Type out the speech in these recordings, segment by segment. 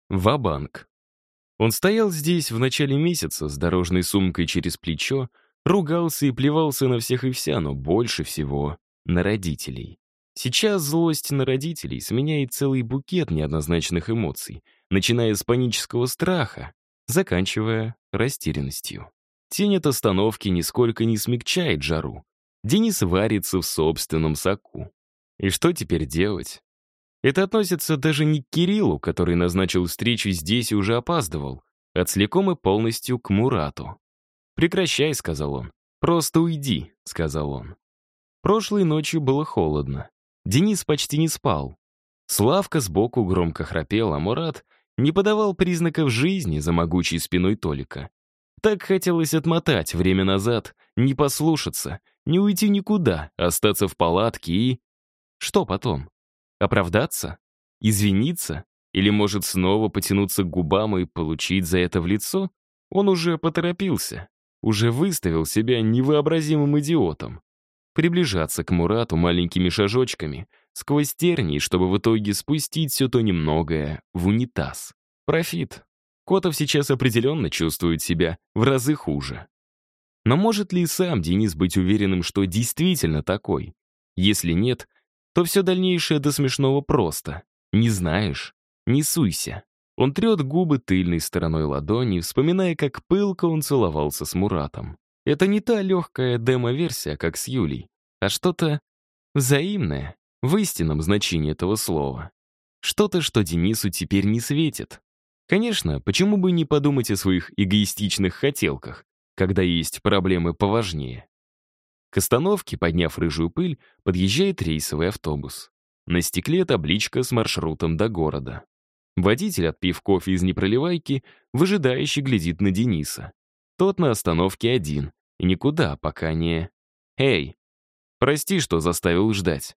Ва-банк. Он стоял здесь в начале месяца с дорожной сумкой через плечо, ругался и плевался на всех и вся, но больше всего на родителей. Сейчас злость на родителей сменяет целый букет неоднозначных эмоций, начиная с панического страха, заканчивая растерянностью. Тень от остановки нисколько не смягчает жару. Денис варится в собственном соку. И что теперь делать? Это относится даже не к Кириллу, который назначил встречу здесь и уже опаздывал, а целиком и полностью к Мурату. «Прекращай», — сказал он. «Просто уйди», — сказал он. Прошлой ночью было холодно. Денис почти не спал. Славка сбоку громко храпел, а Мурат не подавал признаков жизни за могучей спиной Толика. Так хотелось отмотать время назад, не послушаться, не уйти никуда, остаться в палатке и... Что потом? Оправдаться? Извиниться? Или, может, снова потянуться к губам и получить за это в лицо? Он уже поторопился, уже выставил себя невообразимым идиотом. Приближаться к Мурату маленькими шажочками, сквозь тернии, чтобы в итоге спустить все то немногое в унитаз. Профит. Котов сейчас определенно чувствует себя в разы хуже. Но может ли и сам Денис быть уверенным, что действительно такой? Если нет, то все дальнейшее до смешного просто. Не знаешь — не суйся. Он трет губы тыльной стороной ладони, вспоминая, как пылко он целовался с Муратом. Это не та легкая демо-версия, как с Юлей, а что-то взаимное, в истинном значении этого слова. Что-то, что Денису теперь не светит. Конечно, почему бы не подумать о своих эгоистичных хотелках, когда есть проблемы поважнее? К остановке, подняв рыжую пыль, подъезжает рейсовый автобус. На стекле табличка с маршрутом до города. Водитель, отпив кофе из непроливайки, выжидающе глядит на Дениса. Тот на остановке один, и никуда пока не... «Эй, прости, что заставил ждать».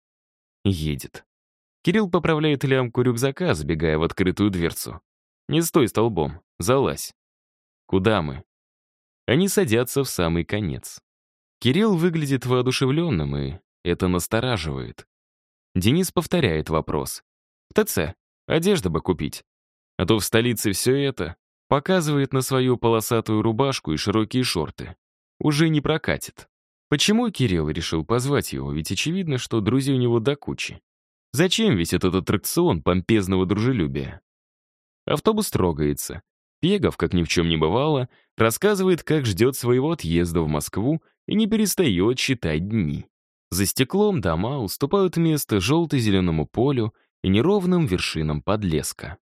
Едет. Кирилл поправляет лямку рюкзака, забегая в открытую дверцу. «Не стой столбом, залазь». «Куда мы?» Они садятся в самый конец. Кирилл выглядит воодушевленным, и это настораживает. Денис повторяет вопрос. «В ТЦ. Одежда бы купить. А то в столице все это...» Показывает на свою полосатую рубашку и широкие шорты. Уже не прокатит. Почему Кирилл решил позвать его? Ведь очевидно, что друзей у него до кучи. Зачем весь этот аттракцион помпезного дружелюбия? Автобус трогается. Пегов, как ни в чем не бывало, рассказывает, как ждет своего отъезда в Москву и не перестает считать дни. За стеклом дома уступают место желто-зеленому полю и неровным вершинам подлеска.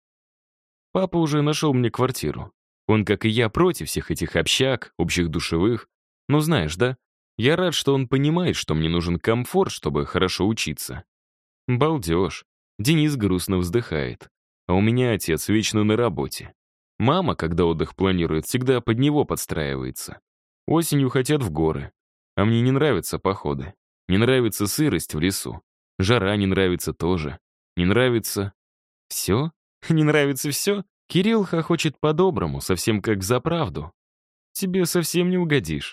Папа уже нашел мне квартиру. Он, как и я, против всех этих общак, общих душевых. Но знаешь, да, я рад, что он понимает, что мне нужен комфорт, чтобы хорошо учиться. Балдеж. Денис грустно вздыхает. А у меня отец вечно на работе. Мама, когда отдых планирует, всегда под него подстраивается. Осенью хотят в горы. А мне не нравятся походы. Не нравится сырость в лесу. Жара не нравится тоже. Не нравится... Все? Не нравится все? Кирилл хохочет по-доброму, совсем как за правду. Тебе совсем не угодишь.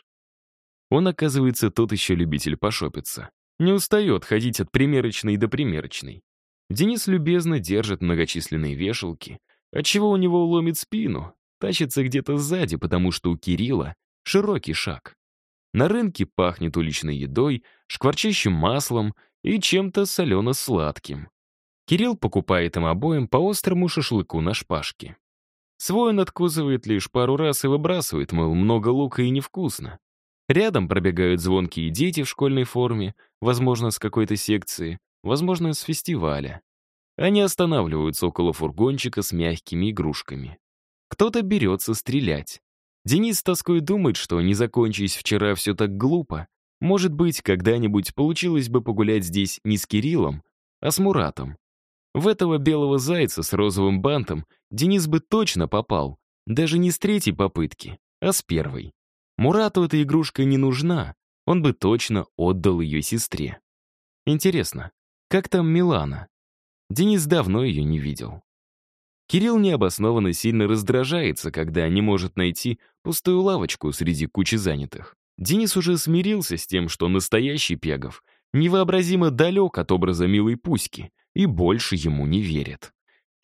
Он, оказывается, тот еще любитель пошопиться. Не устает ходить от примерочной до примерочной. Денис любезно держит многочисленные вешалки, отчего у него ломит спину, тащится где-то сзади, потому что у Кирилла широкий шаг. На рынке пахнет уличной едой, шкварчащим маслом и чем-то солено-сладким. Кирилл покупает им обоим по острому шашлыку на шпажке. Свой он откусывает лишь пару раз и выбрасывает, мол, много лука и невкусно. Рядом пробегают звонкие дети в школьной форме, возможно, с какой-то секции, возможно, с фестиваля. Они останавливаются около фургончика с мягкими игрушками. Кто-то берется стрелять. Денис с тоской думает, что, не закончись вчера все так глупо, может быть, когда-нибудь получилось бы погулять здесь не с Кириллом, а с Муратом. В этого белого зайца с розовым бантом Денис бы точно попал, даже не с третьей попытки, а с первой. Мурату эта игрушка не нужна, он бы точно отдал ее сестре. Интересно, как там Милана? Денис давно ее не видел. Кирилл необоснованно сильно раздражается, когда не может найти пустую лавочку среди кучи занятых. Денис уже смирился с тем, что настоящий Пегов невообразимо далек от образа милой Пуськи и больше ему не верит.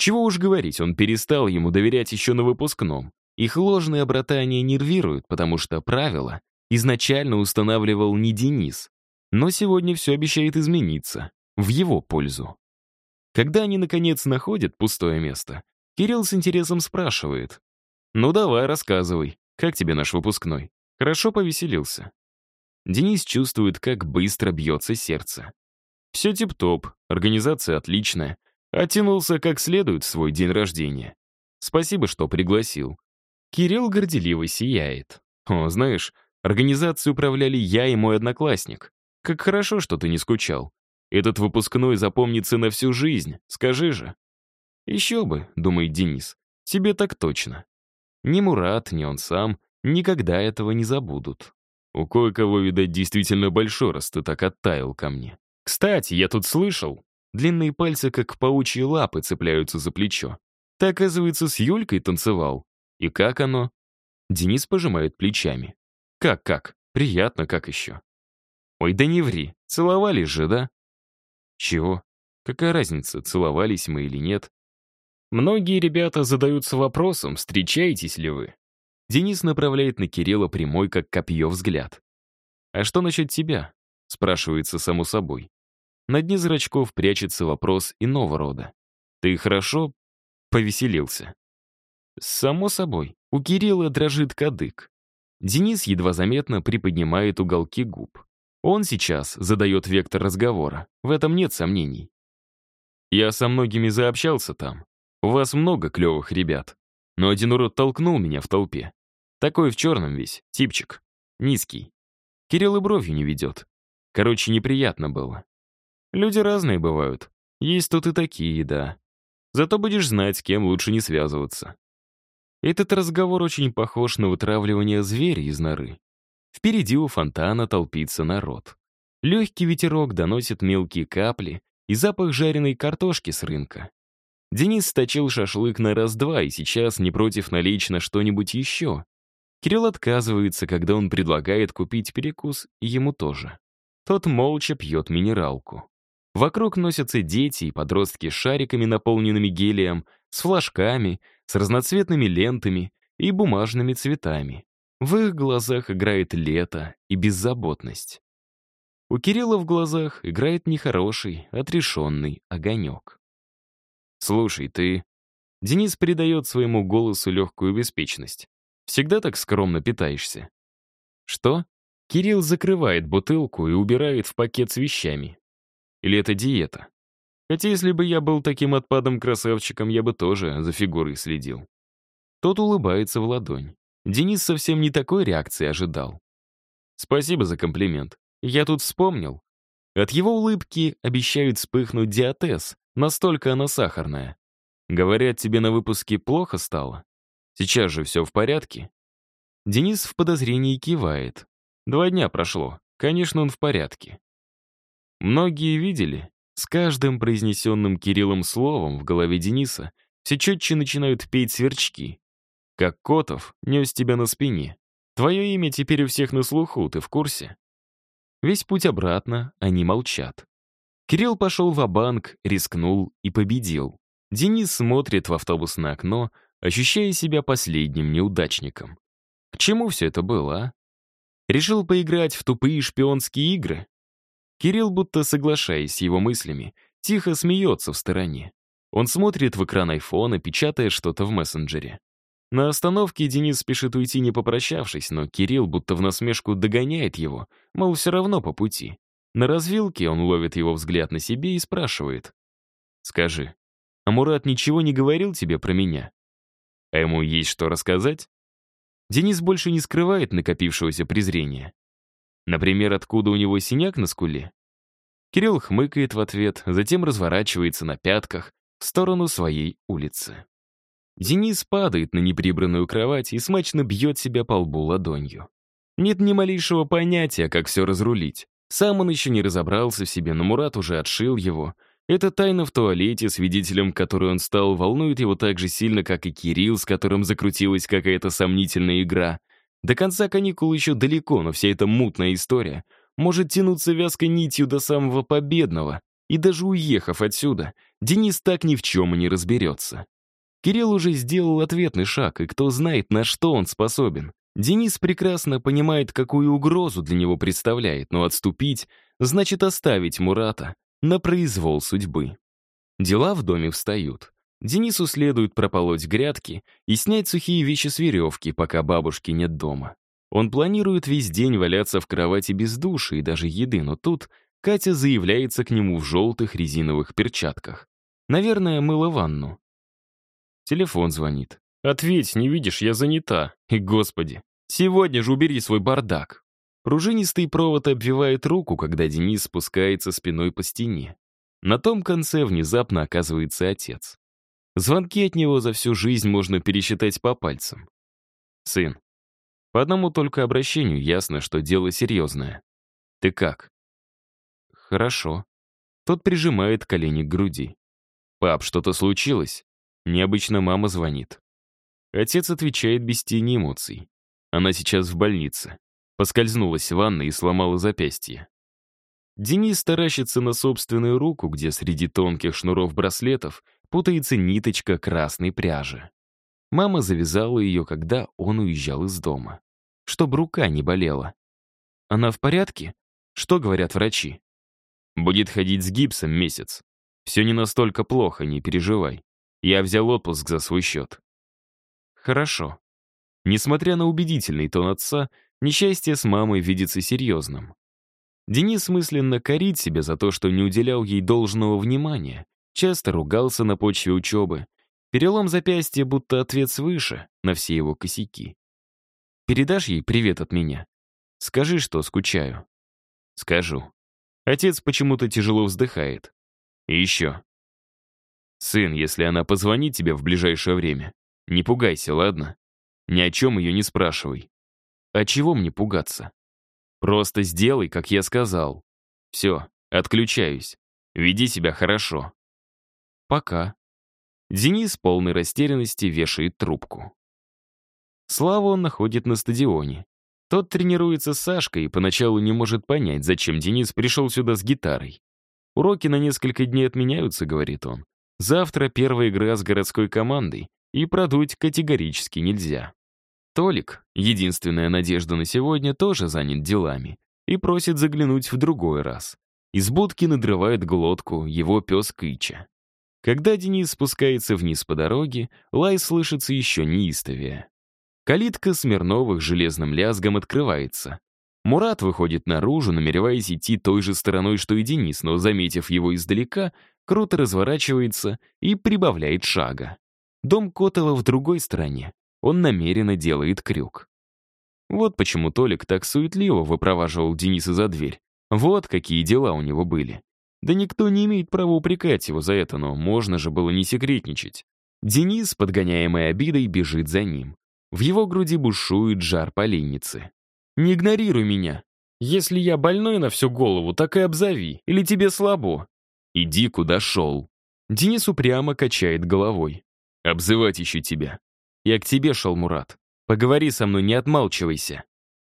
Чего уж говорить, он перестал ему доверять еще на выпускном. Их ложные братания нервируют, потому что правила изначально устанавливал не Денис. Но сегодня все обещает измениться. В его пользу. Когда они, наконец, находят пустое место, Кирилл с интересом спрашивает. «Ну давай, рассказывай, как тебе наш выпускной? Хорошо повеселился?» Денис чувствует, как быстро бьется сердце. Все тип-топ, организация отличная. Оттянулся как следует в свой день рождения. Спасибо, что пригласил. Кирилл горделиво сияет. О, знаешь, организацией управляли я и мой одноклассник. Как хорошо, что ты не скучал. Этот выпускной запомнится на всю жизнь, скажи же. Еще бы, думает Денис, тебе так точно. Ни Мурат, ни он сам никогда этого не забудут. У кое-кого, видать, действительно большой, раз ты так оттаял ко мне. Кстати, я тут слышал, длинные пальцы, как паучьи лапы, цепляются за плечо. Ты, оказывается, с Юлькой танцевал. И как оно? Денис пожимает плечами. Как? Приятно, как еще? Ой, да не ври, целовались же, да? Чего? Какая разница, целовались мы или нет? Многие ребята задаются вопросом, встречаетесь ли вы. Денис направляет на Кирилла прямой, как копье, взгляд. «А что насчет тебя?» — спрашивается само собой. На дне зрачков прячется вопрос иного рода. «Ты хорошо повеселился?» Само собой, у Кирилла дрожит кадык. Денис едва заметно приподнимает уголки губ. Он сейчас задает вектор разговора, в этом нет сомнений. «Я со многими заобщался там. У вас много клевых ребят. Но один урод толкнул меня в толпе. Такой в черном весь, типчик. Низкий. Кирилл и бровью не ведет. Короче, неприятно было. Люди разные бывают. Есть тут и такие, да. Зато будешь знать, с кем лучше не связываться». Этот разговор очень похож на вытравливание зверя из норы. Впереди у фонтана толпится народ. Легкий ветерок доносит мелкие капли и запах жареной картошки с рынка. Денис сточил шашлык на раз-два и сейчас не против налечь на что-нибудь еще. Кирилл отказывается, когда он предлагает купить перекус, и ему тоже. Тот молча пьет минералку. Вокруг носятся дети и подростки с шариками, наполненными гелием, с флажками, с разноцветными лентами и бумажными цветами. В их глазах играет лето и беззаботность. У Кирилла в глазах играет нехороший, отрешенный огонек. «Слушай, ты...» Денис придает своему голосу легкую беспечность. «Всегда так скромно питаешься?» «Что?» Кирилл закрывает бутылку и убирает в пакет с вещами. «Или это диета? Хотя если бы я был таким отпадом-красавчиком, я бы тоже за фигурой следил». Тот улыбается в ладонь. Денис совсем не такой реакции ожидал. «Спасибо за комплимент. Я тут вспомнил». От его улыбки обещают вспыхнуть диатез, настолько она сахарная. Говорят, тебе на выпуске плохо стало? Сейчас же все в порядке? Денис в подозрении кивает. 2 дня прошло. Конечно, он в порядке. Многие видели, с каждым произнесенным Кириллом словом в голове Дениса все четче начинают петь сверчки. Как Котов нес тебя на спине. Твое имя теперь у всех на слуху, ты в курсе? Весь путь обратно они молчат. Кирилл пошел ва-банк, рискнул и победил. Денис смотрит в автобусное окно, ощущая себя последним неудачником. К чему все это было, а? Решил поиграть в тупые шпионские игры? Кирилл, будто соглашаясь с его мыслями, тихо смеется в стороне. Он смотрит в экран айфона, печатая что-то в мессенджере. На остановке Денис спешит уйти, не попрощавшись, но Кирилл будто в насмешку догоняет его, мол, все равно по пути. На развилке он ловит его взгляд на себе и спрашивает. «Скажи, а Мурат ничего не говорил тебе про меня? А ему есть что рассказать?» Денис больше не скрывает накопившегося презрения. Например, откуда у него синяк на скуле? Кирилл хмыкает в ответ, затем разворачивается на пятках в сторону своей улицы. Денис падает на неприбранную кровать и смачно бьет себя по лбу ладонью. Нет ни малейшего понятия, как все разрулить. Сам он еще не разобрался в себе, но Мурат уже отшил его. Эта тайна в туалете, свидетелем которой он стал, волнует его так же сильно, как и Кирилл, с которым закрутилась какая-то сомнительная игра. До конца каникул еще далеко, но вся эта мутная история может тянуться вязкой нитью до самого победного И даже уехав отсюда, Денис так ни в чем и не разберется. Кирилл уже сделал ответный шаг, и кто знает, на что он способен. Денис прекрасно понимает, какую угрозу для него представляет, но отступить значит оставить Мурата на произвол судьбы. Дела в доме встают. Денису следует прополоть грядки и снять сухие вещи с веревки, пока бабушки нет дома. Он планирует весь день валяться в кровати без души и даже еды, но тут Катя заявляется к нему в желтых резиновых перчатках. Наверное, мыла ванну. Телефон звонит. «Ответь, не видишь, я занята». И, господи, сегодня же убери свой бардак. Пружинистый провод обвивает руку, когда Денис спускается спиной по стене. На том конце внезапно оказывается отец. Звонки от него за всю жизнь можно пересчитать по пальцам. «Сын, по одному только обращению ясно, что дело серьезное. Ты как?» «Хорошо». Тот прижимает колени к груди. «Пап, что-то случилось?» Необычно мама звонит. Отец отвечает без тени эмоций. Она сейчас в больнице. Поскользнулась в ванной и сломала запястье. Денис таращится на собственную руку, где среди тонких шнуров браслетов путается ниточка красной пряжи. Мама завязала ее, когда он уезжал из дома. Чтобы рука не болела. Она в порядке? Что говорят врачи? Будет ходить с гипсом месяц. Все не настолько плохо, не переживай. Я взял отпуск за свой счет. Хорошо. Несмотря на убедительный тон отца, несчастье с мамой видится серьезным. Денис мысленно корит себя за то, что не уделял ей должного внимания, часто ругался на почве учебы. Перелом запястья будто ответ свыше на все его косяки. Передашь ей привет от меня? Скажи, что скучаю. Скажу. Отец почему-то тяжело вздыхает. И еще. Сын, если она позвонит тебе в ближайшее время, не пугайся, ладно? Ни о чем ее не спрашивай. А чего мне пугаться? Просто сделай, как я сказал. Все, отключаюсь. Веди себя хорошо. Пока. Денис, полной растерянности, вешает трубку. Славу он находит на стадионе. Тот тренируется с Сашкой и поначалу не может понять, зачем Денис пришел сюда с гитарой. «Уроки на несколько дней отменяются», — говорит он. «Завтра первая игра с городской командой, и продуть категорически нельзя». Толик, единственная надежда на сегодня, тоже занят делами и просит заглянуть в другой раз. Из будки надрывает глотку его пес Кыча. Когда Денис спускается вниз по дороге, лай слышится еще неистовее. Калитка Смирновых железным лязгом открывается. Мурат выходит наружу, намереваясь идти той же стороной, что и Денис, но, заметив его издалека, круто разворачивается и прибавляет шага. Дом Котова в другой стороне. Он намеренно делает крюк. Вот почему Толик так суетливо выпроваживал Дениса за дверь. Вот какие дела у него были. Да никто не имеет права упрекать его за это, но можно же было не секретничать. Денис, подгоняемый обидой, бежит за ним. В его груди бушует жар поленницы. «Не игнорируй меня. Если я больной на всю голову, так и обзови. Или тебе слабо?» «Иди, куда шел». Денис упрямо качает головой. «Обзывать еще тебя». «Я к тебе шел, Мурат. Поговори со мной, не отмалчивайся».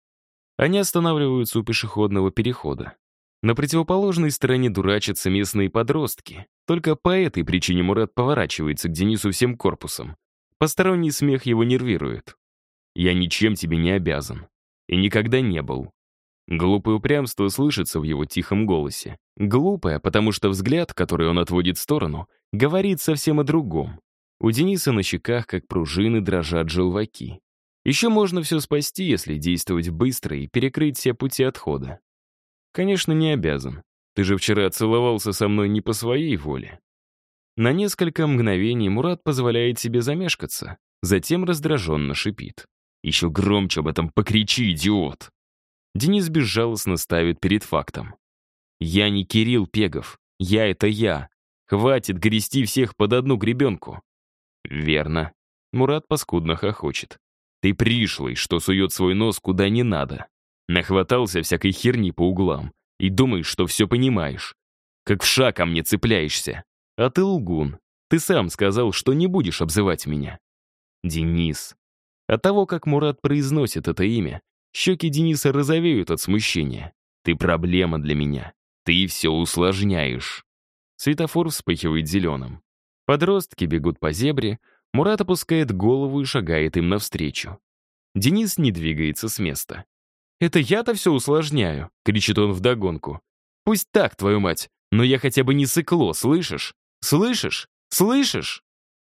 Они останавливаются у пешеходного перехода. На противоположной стороне дурачатся местные подростки. Только по этой причине Мурат поворачивается к Денису всем корпусом. Посторонний смех его нервирует. «Я ничем тебе не обязан. И никогда не был». Глупое упрямство слышится в его тихом голосе. Глупое, потому что взгляд, который он отводит в сторону, говорит совсем о другом. У Дениса на щеках, как пружины, дрожат желваки. Еще можно все спасти, если действовать быстро и перекрыть все пути отхода. Конечно, не обязан. Ты же вчера целовался со мной не по своей воле. На несколько мгновений Мурат позволяет себе замешкаться, затем раздраженно шипит. Еще громче об этом покричи, идиот. Денис безжалостно ставит перед фактом. Я не Кирилл Пегов. Я — это я. Хватит грести всех под одну гребенку. Верно. Мурат паскудно хохочет. Ты пришлый, что сует свой нос куда не надо. Нахватался всякой херни по углам и думаешь, что все понимаешь. Как вша ко мне цепляешься. А ты лгун. Ты сам сказал, что не будешь обзывать меня. Денис. От того, как Мурат произносит это имя, щеки Дениса розовеют от смущения. Ты проблема для меня. Ты все усложняешь. Светофор вспыхивает зеленым. Подростки бегут по зебре, Мурат опускает голову и шагает им навстречу. Денис не двигается с места. «Это я-то все усложняю», — кричит он вдогонку. «Пусть так, твою мать, но я хотя бы не сыкло, слышишь? Слышишь? Слышишь?»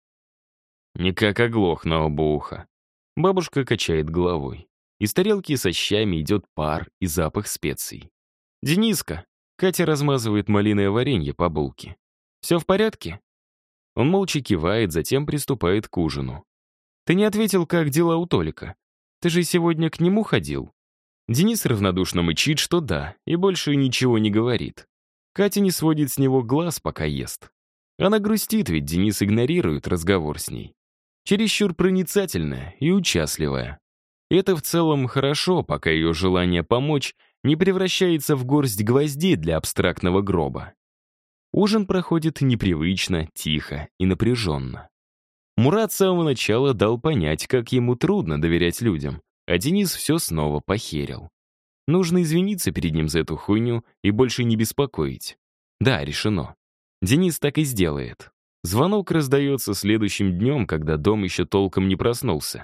Никак оглох на оба уха. Бабушка качает головой. Из тарелки со щами идет пар и запах специй. «Дениска!» — Катя размазывает малиновое варенье по булке. «Все в порядке?» Он молча кивает, затем приступает к ужину. «Ты не ответил, как дела у Толика? Ты же сегодня к нему ходил?» Денис равнодушно мычит, что да, и больше ничего не говорит. Катя не сводит с него глаз, пока ест. Она грустит, ведь Денис игнорирует разговор с ней. Чересчур проницательная и участливая. И это в целом хорошо, пока ее желание помочь не превращается в горсть гвоздей для абстрактного гроба. Ужин проходит непривычно, тихо и напряженно. Мурат с самого начала дал понять, как ему трудно доверять людям, а Денис все снова похерил. Нужно извиниться перед ним за эту хуйню и больше не беспокоить. Да, решено. Денис так и сделает. Звонок раздается следующим днем, когда дом еще толком не проснулся.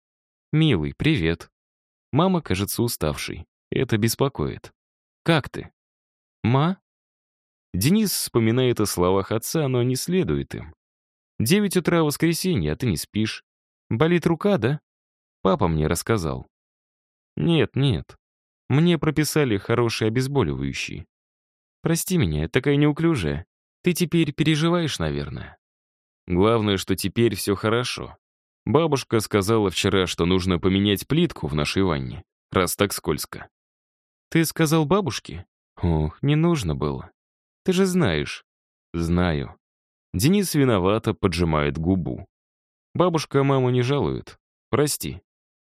«Милый, привет». Мама кажется уставшей. Это беспокоит. «Как ты?» «Ма?» Денис вспоминает о словах отца, но не следует им. 9 утра воскресенье, а ты не спишь. Болит рука, да? Папа мне рассказал. Нет, нет. Мне прописали хорошие обезболивающие. Прости меня, я такая неуклюжая. Ты теперь переживаешь, наверное. Главное, что теперь все хорошо. Бабушка сказала вчера, что нужно поменять плитку в нашей ванне, раз так скользко. Ты сказал бабушке? Ох, не нужно было. Ты же знаешь. Знаю. Денис виновато поджимает губу. Бабушка маму не жалует. Прости.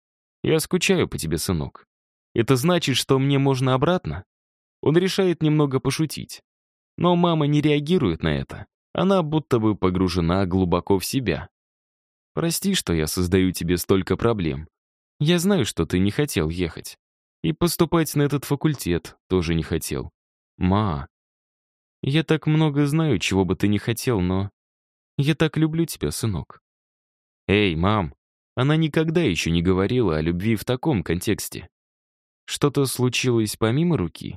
Я скучаю по тебе, сынок. Это значит, что мне можно обратно? Он решает немного пошутить. Но мама не реагирует на это. Она будто бы погружена глубоко в себя. Прости, что я создаю тебе столько проблем. Я знаю, что ты не хотел ехать. И поступать на этот факультет тоже не хотел. Ма, я так много знаю, чего бы ты не хотел, но... Я так люблю тебя, сынок. Эй, мам, она никогда еще не говорила о любви в таком контексте. Что-то случилось помимо руки?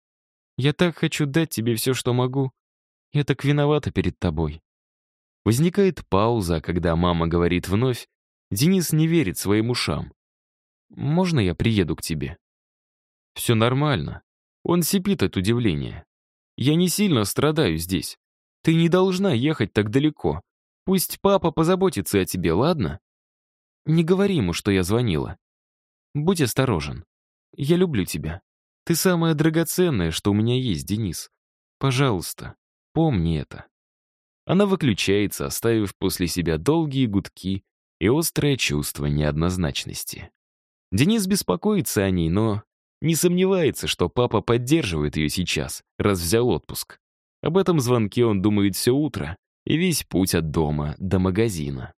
Я так хочу дать тебе все, что могу. Я так виновата перед тобой. Возникает пауза, когда мама говорит вновь. Денис не верит своим ушам. «Можно я приеду к тебе?» «Все нормально». Он сипит от удивления. «Я не сильно страдаю здесь. Ты не должна ехать так далеко. Пусть папа позаботится о тебе, ладно? Не говори ему, что я звонила. Будь осторожен. Я люблю тебя. Ты самое драгоценное, что у меня есть, Денис. Пожалуйста, помни это». Она выключается, оставив после себя долгие гудки и острое чувство неоднозначности. Денис беспокоится о ней, но не сомневается, что папа поддерживает ее сейчас, раз взял отпуск. Об этом звонке он думает все утро и весь путь от дома до магазина.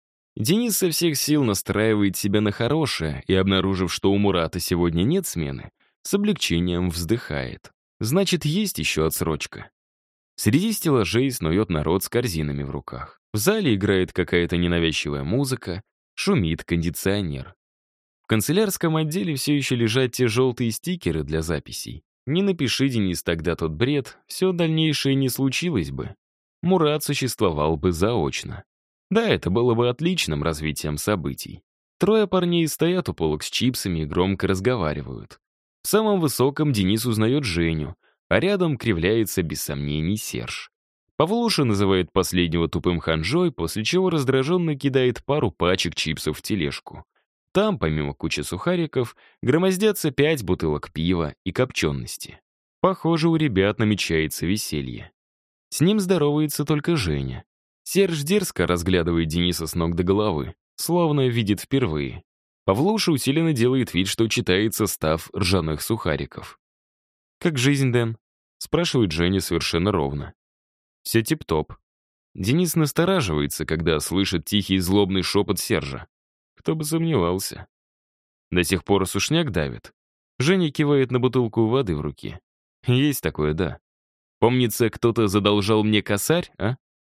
Денис со всех сил настраивает себя на хорошее и, обнаружив, что у Мурата сегодня нет смены, с облегчением вздыхает. Значит, есть еще отсрочка. Среди стеллажей снует народ с корзинами в руках. В зале играет какая-то ненавязчивая музыка, шумит кондиционер. В канцелярском отделе все еще лежат те желтые стикеры для записей. Не напиши, Денис, тогда тот бред, все дальнейшее не случилось бы. Мурат существовал бы заочно. Да, это было бы отличным развитием событий. Трое парней стоят у полок с чипсами и громко разговаривают. В самом высоком Денис узнает Женю, а рядом кривляется, без сомнений, Серж. Павлуша называет последнего тупым ханжой, после чего раздраженно кидает пару пачек чипсов в тележку. Там, помимо кучи сухариков, громоздятся 5 бутылок пива и копчености. Похоже, у ребят намечается веселье. С ним здоровается только Женя. Серж дерзко разглядывает Дениса с ног до головы, словно видит впервые. Павлуша усиленно делает вид, что читает состав ржаных сухариков. «Как жизнь, Дэн?» — спрашивает Женя совершенно ровно. «Все тип-топ». Денис настораживается, когда слышит тихий злобный шепот Сержа. Кто бы сомневался. До сих пор сушняк давит. Женя кивает на бутылку воды в руке. Есть такое, да. Помнится, кто-то задолжал мне косарь, а?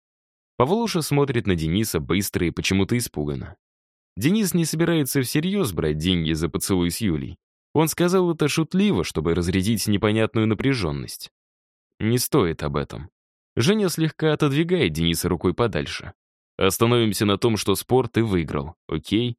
Павлуша смотрит на Дениса быстро и почему-то испуганно. Денис не собирается всерьез брать деньги за поцелуй с Юлей. Он сказал это шутливо, чтобы разрядить непонятную напряженность. Не стоит об этом. Женя слегка отодвигает Дениса рукой подальше. Остановимся на том, что спор ты выиграл, окей?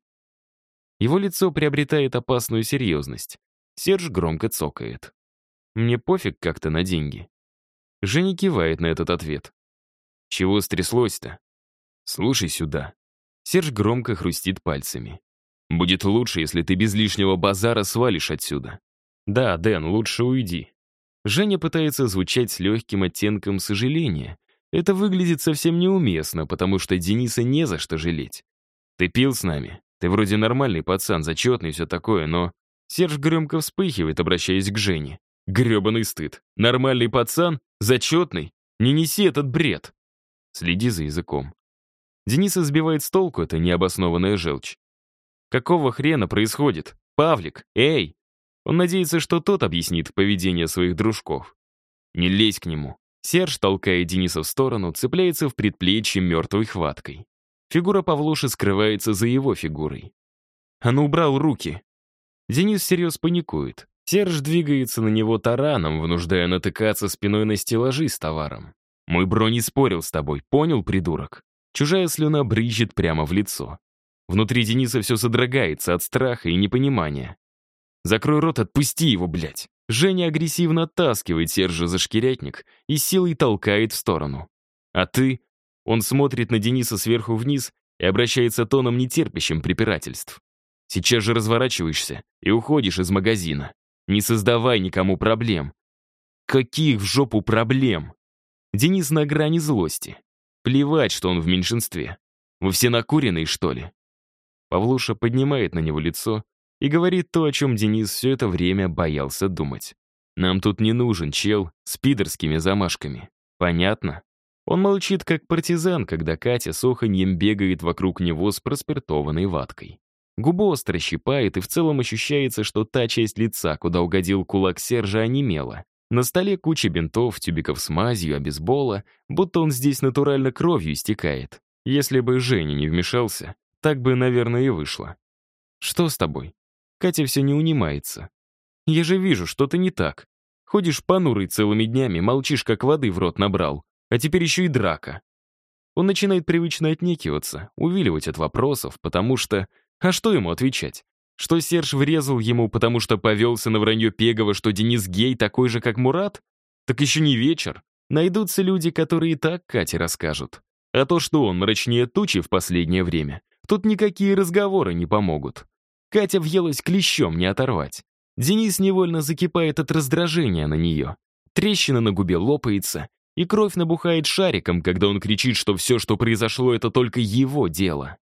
Его лицо приобретает опасную серьезность. Серж громко цокает. Мне пофиг как-то на деньги. Женя кивает на этот ответ. Чего стряслось-то? Слушай сюда. Серж громко хрустит пальцами. Будет лучше, если ты без лишнего базара свалишь отсюда. Да, Дэн, лучше уйди. Женя пытается звучать с легким оттенком сожаления. Это выглядит совсем неуместно, потому что Дениса не за что жалеть. Ты пил с нами. Ты вроде нормальный пацан, зачетный, все такое, но... Серж громко вспыхивает, обращаясь к Жене. Гребаный стыд. Нормальный пацан? Зачетный? Не неси этот бред. Следи за языком. Дениса сбивает с толку эта необоснованная желчь. Какого хрена происходит? Павлик, эй! Он надеется, что тот объяснит поведение своих дружков. Не лезь к нему. Серж, толкая Дениса в сторону, цепляется в предплечье мертвой хваткой. Фигура Павлуши скрывается за его фигурой. Он убрал руки. Денис всерьез паникует. Серж двигается на него тараном, вынуждая натыкаться спиной на стеллажи с товаром. «Мой бро не спорил с тобой, понял, придурок?» Чужая слюна брызжет прямо в лицо. Внутри Дениса все содрогается от страха и непонимания. «Закрой рот, отпусти его, блядь!» Женя агрессивно оттаскивает Сержа за шкирятник и силой толкает в сторону. «А ты?» Он смотрит на Дениса сверху вниз и обращается тоном, нетерпящим препирательств. «Сейчас же разворачиваешься и уходишь из магазина. Не создавай никому проблем». «Каких в жопу проблем?» Денис на грани злости. Плевать, что он в меньшинстве. Вы все накуренные, что ли? Павлуша поднимает на него лицо и говорит то, о чем Денис все это время боялся думать. Нам тут не нужен чел с пидорскими замашками. Понятно? Он молчит, как партизан, когда Катя с оханьем бегает вокруг него с проспиртованной ваткой. Губу остро щипает, и в целом ощущается, что та часть лица, куда угодил кулак Сержа, онемела. На столе куча бинтов, тюбиков с мазью, обезбола, будто он здесь натурально кровью истекает. Если бы Женя не вмешался, так бы, наверное, и вышло. «Что с тобой?» Катя все не унимается. «Я же вижу, что-то не так. Ходишь понурый целыми днями, молчишь, как воды в рот набрал, а теперь еще и драка». Он начинает привычно отнекиваться, увиливать от вопросов, потому что... А что ему отвечать? Что Серж врезал ему, потому что повелся на вранье Пегова, что Денис гей такой же, как Мурат? Так еще не вечер. Найдутся люди, которые и так Кате расскажут. А то, что он мрачнее тучи в последнее время, тут никакие разговоры не помогут. Катя въелась клещом, не оторвать. Денис невольно закипает от раздражения на нее. Трещина на губе лопается, и кровь набухает шариком, когда он кричит, что все, что произошло, это только его дело.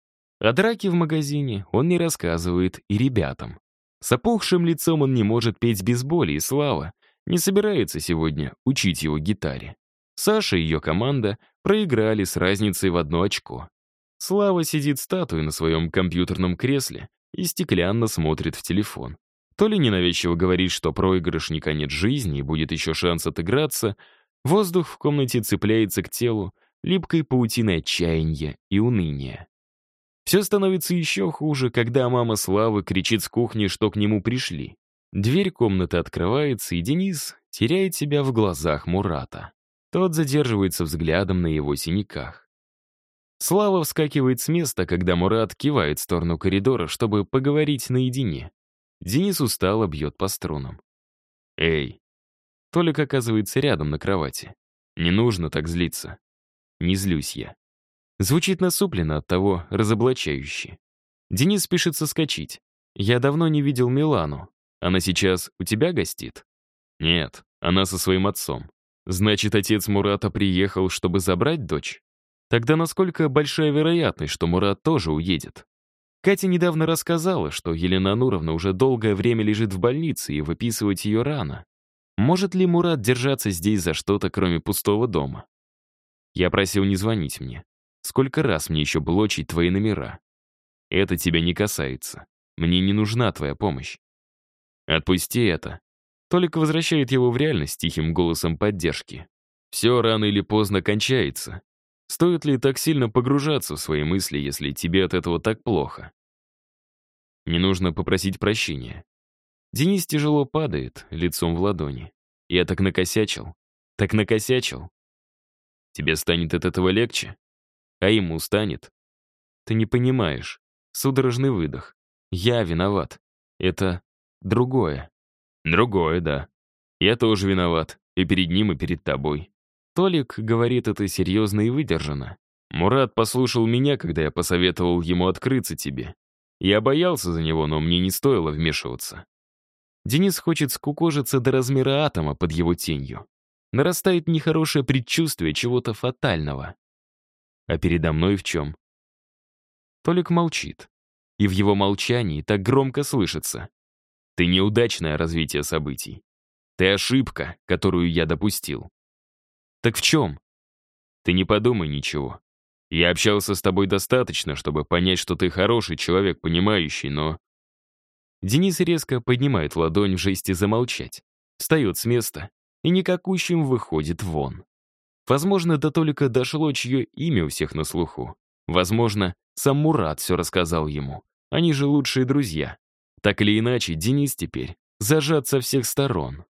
О драке в магазине он не рассказывает и ребятам. С опухшим лицом он не может петь без боли, и Слава не собирается сегодня учить его гитаре. Саша и ее команда проиграли с разницей в 1 очко. Слава сидит статуей на своем компьютерном кресле и стеклянно смотрит в телефон. То ли ненавязчиво говорит, что проигрыш не конец жизни и будет еще шанс отыграться, воздух в комнате цепляется к телу липкой паутиной отчаяния и уныния. Все становится еще хуже, когда мама Славы кричит с кухни, что к нему пришли. Дверь комнаты открывается, и Денис теряет себя в глазах Мурата. Тот задерживается взглядом на его синяках. Слава вскакивает с места, когда Мурат кивает в сторону коридора, чтобы поговорить наедине. Денис устало бьет по струнам. «Эй!» Толик оказывается рядом на кровати. «Не нужно так злиться». Не злюсь я. Звучит насупленно, оттого разоблачающе. Денис спешит соскочить. «Я давно не видел Милану. Она сейчас у тебя гостит?» «Нет, она со своим отцом. Значит, отец Мурата приехал, чтобы забрать дочь? Тогда насколько большая вероятность, что Мурат тоже уедет?» Катя недавно рассказала, что Елена Нуровна уже долгое время лежит в больнице, и выписывать ее рано. Может ли Мурат держаться здесь за что-то, кроме пустого дома? Я просил не звонить мне. Сколько раз мне еще блочить твои номера? Это тебя не касается. Мне не нужна твоя помощь. Отпусти это. Толик возвращает его в реальность тихим голосом поддержки. Все рано или поздно кончается. Стоит ли так сильно погружаться в свои мысли, если тебе от этого так плохо? Не нужно попросить прощения. Денис тяжело падает, лицом в ладони. Я так накосячил. Так накосячил. Тебе станет от этого легче? А ему станет? Ты не понимаешь. Судорожный выдох. Я виноват. Это другое. Другое, да. Я тоже виноват. И перед ним, и перед тобой. Толик говорит это серьезно и выдержанно. Мурат послушал меня, когда я посоветовал ему открыться тебе. Я боялся за него, но мне не стоило вмешиваться. Денис хочет скукожиться до размера атома под его тенью. Нарастает нехорошее предчувствие чего-то фатального. А передо мной в чем? Толик молчит. И в его молчании так громко слышится. Ты неудачное развитие событий. Ты ошибка, которую я допустил. Так в чем? Ты не подумай ничего. Я общался с тобой достаточно, чтобы понять, что ты хороший человек, понимающий, но... Денис резко поднимает ладонь в жесте замолчать, встает с места и никакущим выходит вон. Возможно, до Толика дошло, чье имя у всех на слуху. Возможно, сам Мурат все рассказал ему. Они же лучшие друзья. Так или иначе, Денис теперь зажат со всех сторон.